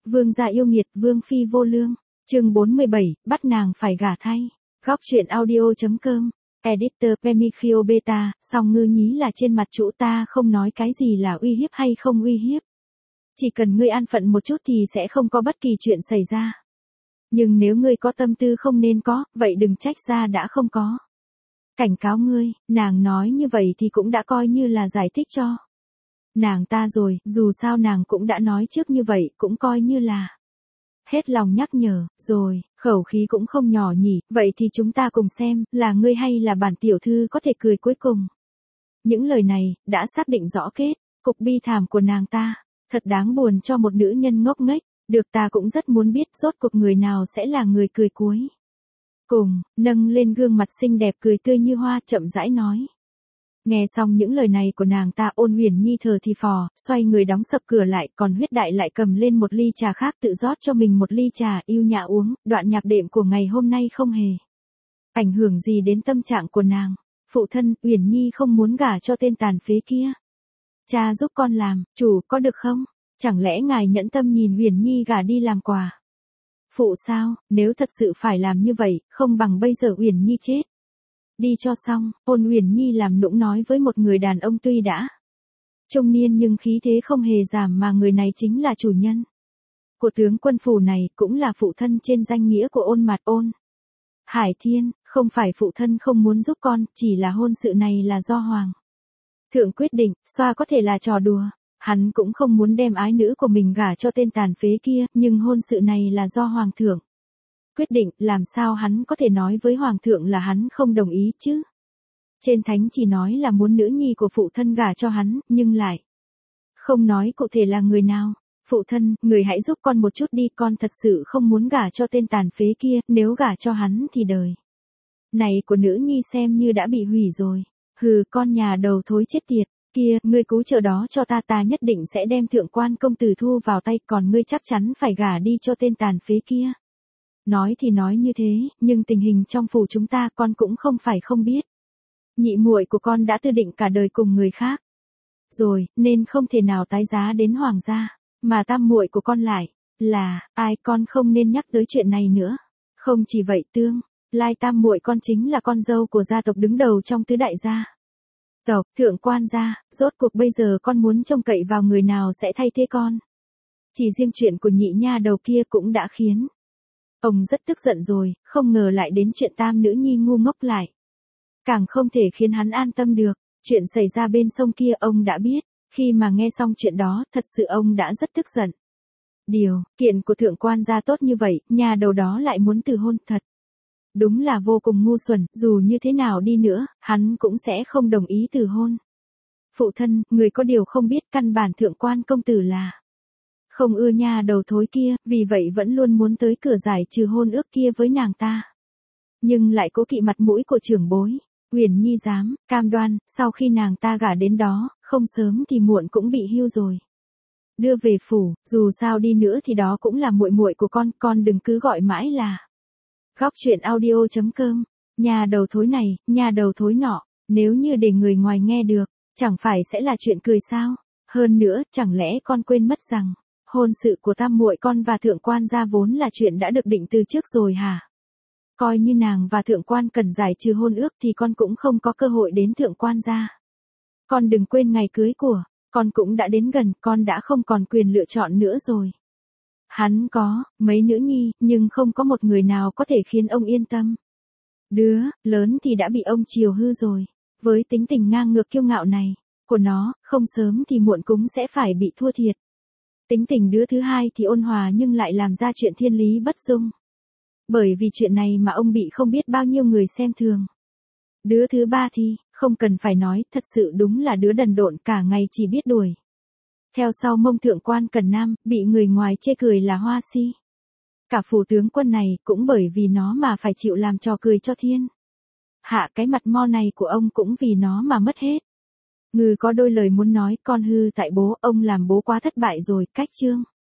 Vương gia yêu nghiệt, vương phi vô lương. Chương 47, bắt nàng phải gả thay. Góc truyện audio.com. Editor Pemikio Beta, song ngư nhí là trên mặt chủ ta không nói cái gì là uy hiếp hay không uy hiếp. Chỉ cần ngươi an phận một chút thì sẽ không có bất kỳ chuyện xảy ra. Nhưng nếu ngươi có tâm tư không nên có, vậy đừng trách ra đã không có. Cảnh cáo ngươi, nàng nói như vậy thì cũng đã coi như là giải thích cho nàng ta rồi, dù sao nàng cũng đã nói trước như vậy, cũng coi như là hết lòng nhắc nhở, rồi, khẩu khí cũng không nhỏ nhỉ, vậy thì chúng ta cùng xem, là ngươi hay là bản tiểu thư có thể cười cuối cùng. Những lời này, đã xác định rõ kết, cục bi thảm của nàng ta, thật đáng buồn cho một nữ nhân ngốc nghếch, được ta cũng rất muốn biết rốt cuộc người nào sẽ là người cười cuối. Cùng, nâng lên gương mặt xinh đẹp cười tươi như hoa chậm rãi nói. Nghe xong những lời này của nàng ta Ôn Uyển Nhi thở thì phò, xoay người đóng sập cửa lại, còn Huyết Đại lại cầm lên một ly trà khác tự rót cho mình một ly trà yêu nhã uống, đoạn nhạc đệm của ngày hôm nay không hề ảnh hưởng gì đến tâm trạng của nàng. Phụ thân, Uyển Nhi không muốn gả cho tên tàn phế kia. Cha giúp con làm, chủ, có được không? Chẳng lẽ ngài nhẫn tâm nhìn Uyển Nhi gả đi làm quà? Phụ sao, nếu thật sự phải làm như vậy, không bằng bây giờ Uyển Nhi chết đi cho xong. Ôn Uyển Nhi làm nũng nói với một người đàn ông tuy đã trung niên nhưng khí thế không hề giảm, mà người này chính là chủ nhân của tướng quân phủ này, cũng là phụ thân trên danh nghĩa của Ôn Mạt Ôn Hải Thiên. Không phải phụ thân không muốn giúp con, chỉ là hôn sự này là do hoàng thượng quyết định, xoa có thể là trò đùa. Hắn cũng không muốn đem ái nữ của mình gả cho tên tàn phế kia, nhưng hôn sự này là do hoàng thượng quyết định, làm sao hắn có thể nói với hoàng thượng là hắn không đồng ý chứ? Trên thánh chỉ nói là muốn nữ nhi của phụ thân gả cho hắn, nhưng lại không nói cụ thể là người nào. Phụ thân, người hãy giúp con một chút đi, con thật sự không muốn gả cho tên tàn phế kia, nếu gả cho hắn thì đời này của nữ nhi xem như đã bị hủy rồi. Hừ, con nhà đầu thối chết tiệt kia, ngươi cứu trợ đó cho ta, ta nhất định sẽ đem thượng quan công tử thu vào tay, còn ngươi chắc chắn phải gả đi cho tên tàn phế kia. Nói thì nói như thế, nhưng tình hình trong phủ chúng ta con cũng không phải không biết. Nhị muội của con đã tư định cả đời cùng người khác rồi, nên không thể nào tái giá đến hoàng gia, mà tam muội của con lại là ai, con không nên nhắc tới chuyện này nữa. Không chỉ vậy, tương lai tam muội con chính là con dâu của gia tộc đứng đầu trong tứ đại gia tộc, thượng quan gia. Rốt cuộc bây giờ con muốn trông cậy vào người nào sẽ thay thế con? Chỉ riêng chuyện của nhị nha đầu kia cũng đã khiến ông rất tức giận rồi, không ngờ lại đến chuyện tam nữ nhi ngu ngốc lại càng không thể khiến hắn an tâm được. Chuyện xảy ra bên sông kia ông đã biết, khi mà nghe xong chuyện đó, thật sự ông đã rất tức giận. Điều kiện của thượng quan gia tốt như vậy, nhà đầu đó lại muốn từ hôn, thật đúng là vô cùng ngu xuẩn, dù như thế nào đi nữa, hắn cũng sẽ không đồng ý từ hôn. Phụ thân, người có điều không biết, căn bản thượng quan công tử là không ưa nha đầu thối kia, vì vậy vẫn luôn muốn tới cửa giải trừ hôn ước kia với nàng ta. Nhưng lại cố kỵ mặt mũi của trưởng bối. Uyển Nhi dám cam đoan, sau khi nàng ta gả đến đó, không sớm thì muộn cũng bị hưu rồi đưa về phủ, dù sao đi nữa thì đó cũng là muội muội của con đừng cứ gọi mãi là góc truyện audio.com. Nhà đầu thối này, nhà đầu thối nọ, nếu như để người ngoài nghe được, chẳng phải sẽ là chuyện cười sao? Hơn nữa, chẳng lẽ con quên mất rằng hôn sự của tam muội con và thượng quan gia vốn là chuyện đã được định từ trước rồi hả? Coi như nàng và thượng quan cần giải trừ hôn ước thì con cũng không có cơ hội đến thượng quan gia. Con đừng quên ngày cưới của con cũng đã đến gần, con đã không còn quyền lựa chọn nữa rồi. Hắn có mấy nữ nhi, nhưng không có một người nào có thể khiến ông yên tâm. Đứa lớn thì đã bị ông chiều hư rồi. Với tính tình ngang ngược kiêu ngạo này của nó, không sớm thì muộn cũng sẽ phải bị thua thiệt. Tính tình đứa thứ hai thì ôn hòa nhưng lại làm ra chuyện thiên lý bất dung. Bởi vì chuyện này mà ông bị không biết bao nhiêu người xem thường. Đứa thứ ba thì, không cần phải nói, thật sự đúng là đứa đần độn, cả ngày chỉ biết đuổi theo sau mông thượng quan Cần Nam, bị người ngoài chê cười là hoa si. Cả phủ tướng quân này cũng bởi vì nó mà phải chịu làm trò cười cho thiên hạ, cái mặt mo này của ông cũng vì nó mà mất hết. Ngư có đôi lời muốn nói, con hư tại bố, ông làm bố quá thất bại rồi, cách chương.